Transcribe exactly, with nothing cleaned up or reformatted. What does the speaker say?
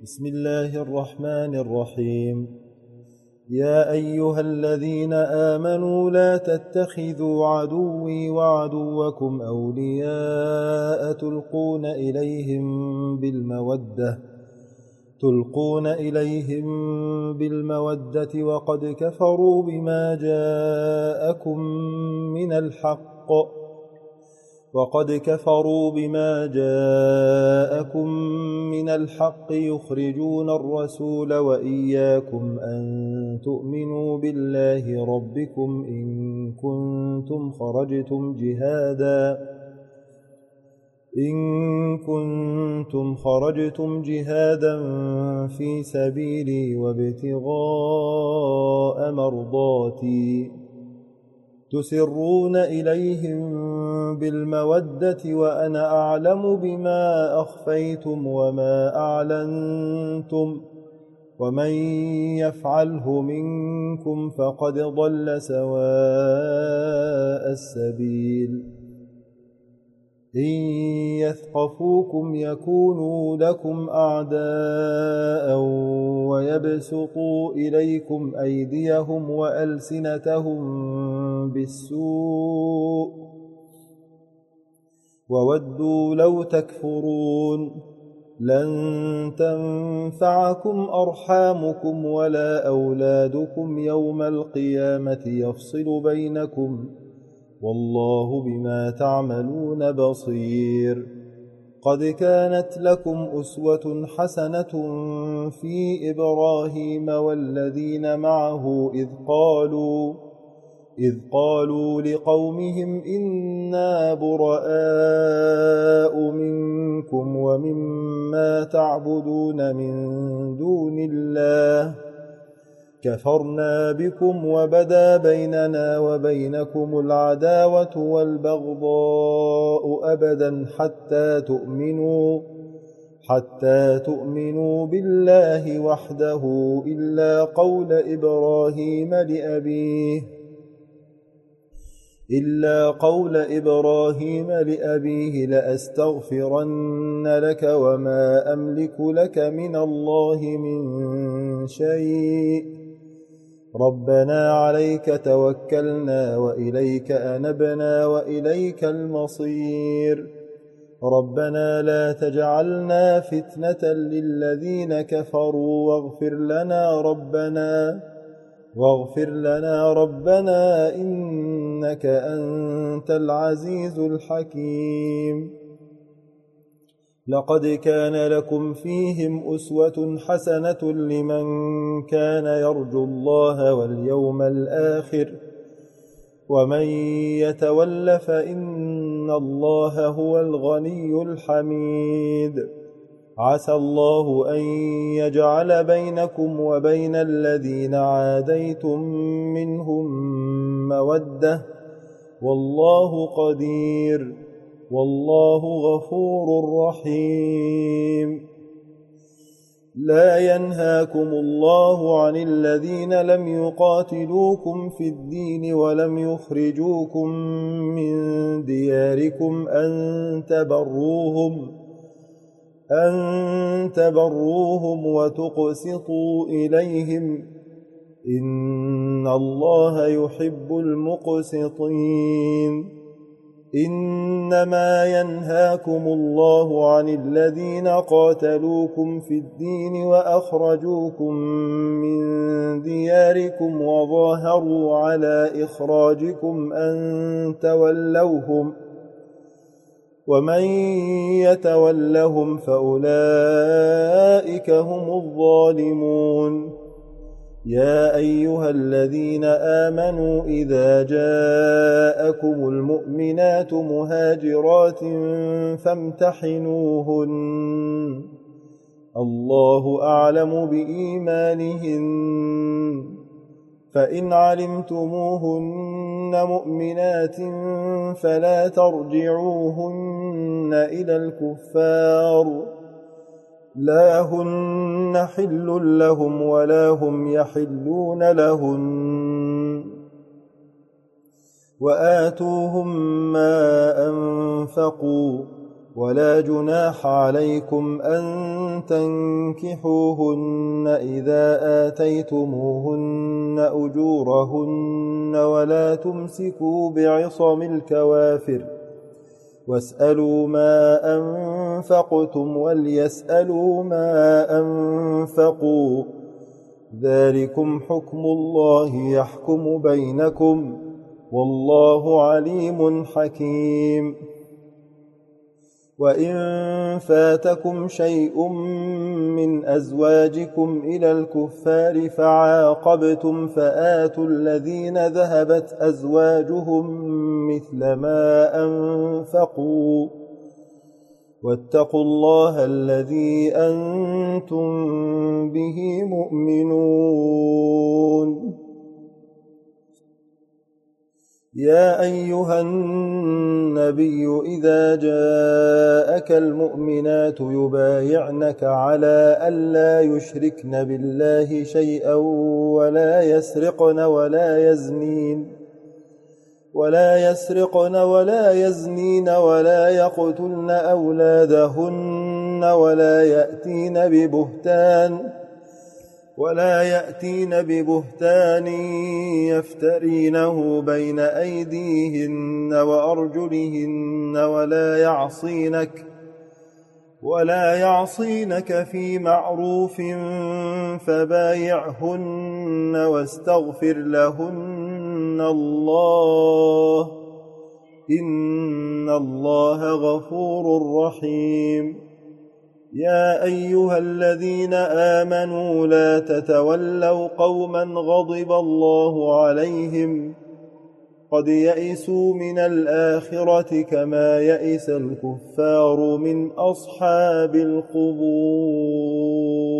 بسم الله الرحمن الرحيم. يا أيها الذين آمنوا لا تتخذوا عدوي وعدوكم أولياء تلقون إليهم بالمودة تلقون إليهم بالمودة وقد كفروا بما جاءكم من الحق وقد كفروا بما جاءكم من الحق يخرجون الرسول وإياكم أن تؤمنوا بالله ربكم إن كنتم خرجتم جهادا إن كنتم خرجتم جهادا في سبيلي وابتغاء مرضاتي تسرون إليهم بالمودة وأنا أعلم بما أخفيتم وما أعلنتم ومن يفعله منكم فقد ضل سواء السبيل. إن يثقفوكم يكونوا لكم أعداء ويبسطوا إليكم أيديهم وألسنتهم بالسوء وودوا لو تكفرون. لن تنفعكم أرحامكم ولا أولادكم يوم القيامة يفصل بينكم والله بما تعملون بصير. قد كانت لكم أسوة حسنة في إبراهيم والذين معه إذ قالوا إذ قالوا لقومهم إنا براء منكم ومما تعبدون من دون الله كفرنا بكم وبدا بيننا وبينكم العداوة والبغضاء أبدا حتى تؤمنوا حتى تؤمنوا بالله وحده إلا قول إبراهيم لأبيه إلا قول إبراهيم لأبيه لأستغفرن لك وما أملك لك من الله من شيء ربنا عليك توكلنا وإليك أنبنا وإليك المصير. ربنا لا تجعلنا فتنة للذين كفروا واغفر لنا ربنا واغفر لنا ربنا إنك أنت العزيز الحكيم. لقد كان لكم فيهم أسوة حسنة لمن كان يرجو الله واليوم الآخر ومن يتول فإن الله هو الغني الحميد. عسى الله أن يجعل بينكم وبين الذين عاديتم منهم مودة والله قدير والله غفور رحيم. لا ينهاكم الله عن الذين لم يقاتلوكم في الدين ولم يخرجوكم من دياركم أن تبروهم أن تبروهم وتقسطوا إليهم إن الله يحب المقسطين. إنما ينهاكم الله عن الذين قاتلوكم في الدين وأخرجوكم من دياركم وظاهروا على إخراجكم أن تولوهم ومن يتولهم فأولئك هم الظالمون. يا أيها الذين آمنوا إذا جاءكم المؤمنات مهاجرات فامتحنوهن الله أعلم بإيمانهن فإن علمتموهن مؤمنات فلا ترجعوهن إلى الكفار لا هن حل لهم ولا هم يحلون لهن وآتوهم ما أنفقوا ولا جناح عليكم أن تنكحوهن إذا آتيتموهن أجورهن ولا تمسكوا بعصم الكوافر واسألوا ما أنفقتم وليسألوا ما أنفقوا ذلكم حكم الله يحكم بينكم والله عليم حكيم. وإن فاتكم شيء من أزواجكم إلى الكفار فعاقبتم فآتوا الذين ذهبت أزواجهم مثل ما أنفقوا واتقوا الله الذي أنتم به مؤمنون. يا أيها النبي إذا جاءك المؤمنات يبايعنك على ألا يشركن بالله شيئا ولا يسرقن ولا يزنين ولا يسرقن ولا يزنين ولا يقتلن أولادهن ولا يأتين ببهتان ولا يأتين ببهتان يفترينه بين أيديهن وأرجلهن ولا يعصينك ولا يعصينك في معروف فبايعهن واستغفر لهن الله إن الله غفور رحيم. يا أيها الذين آمنوا لا تتولوا قوما غضب الله عليهم قد يئسوا من الآخرة كما يئس الكفار من أصحاب القبور.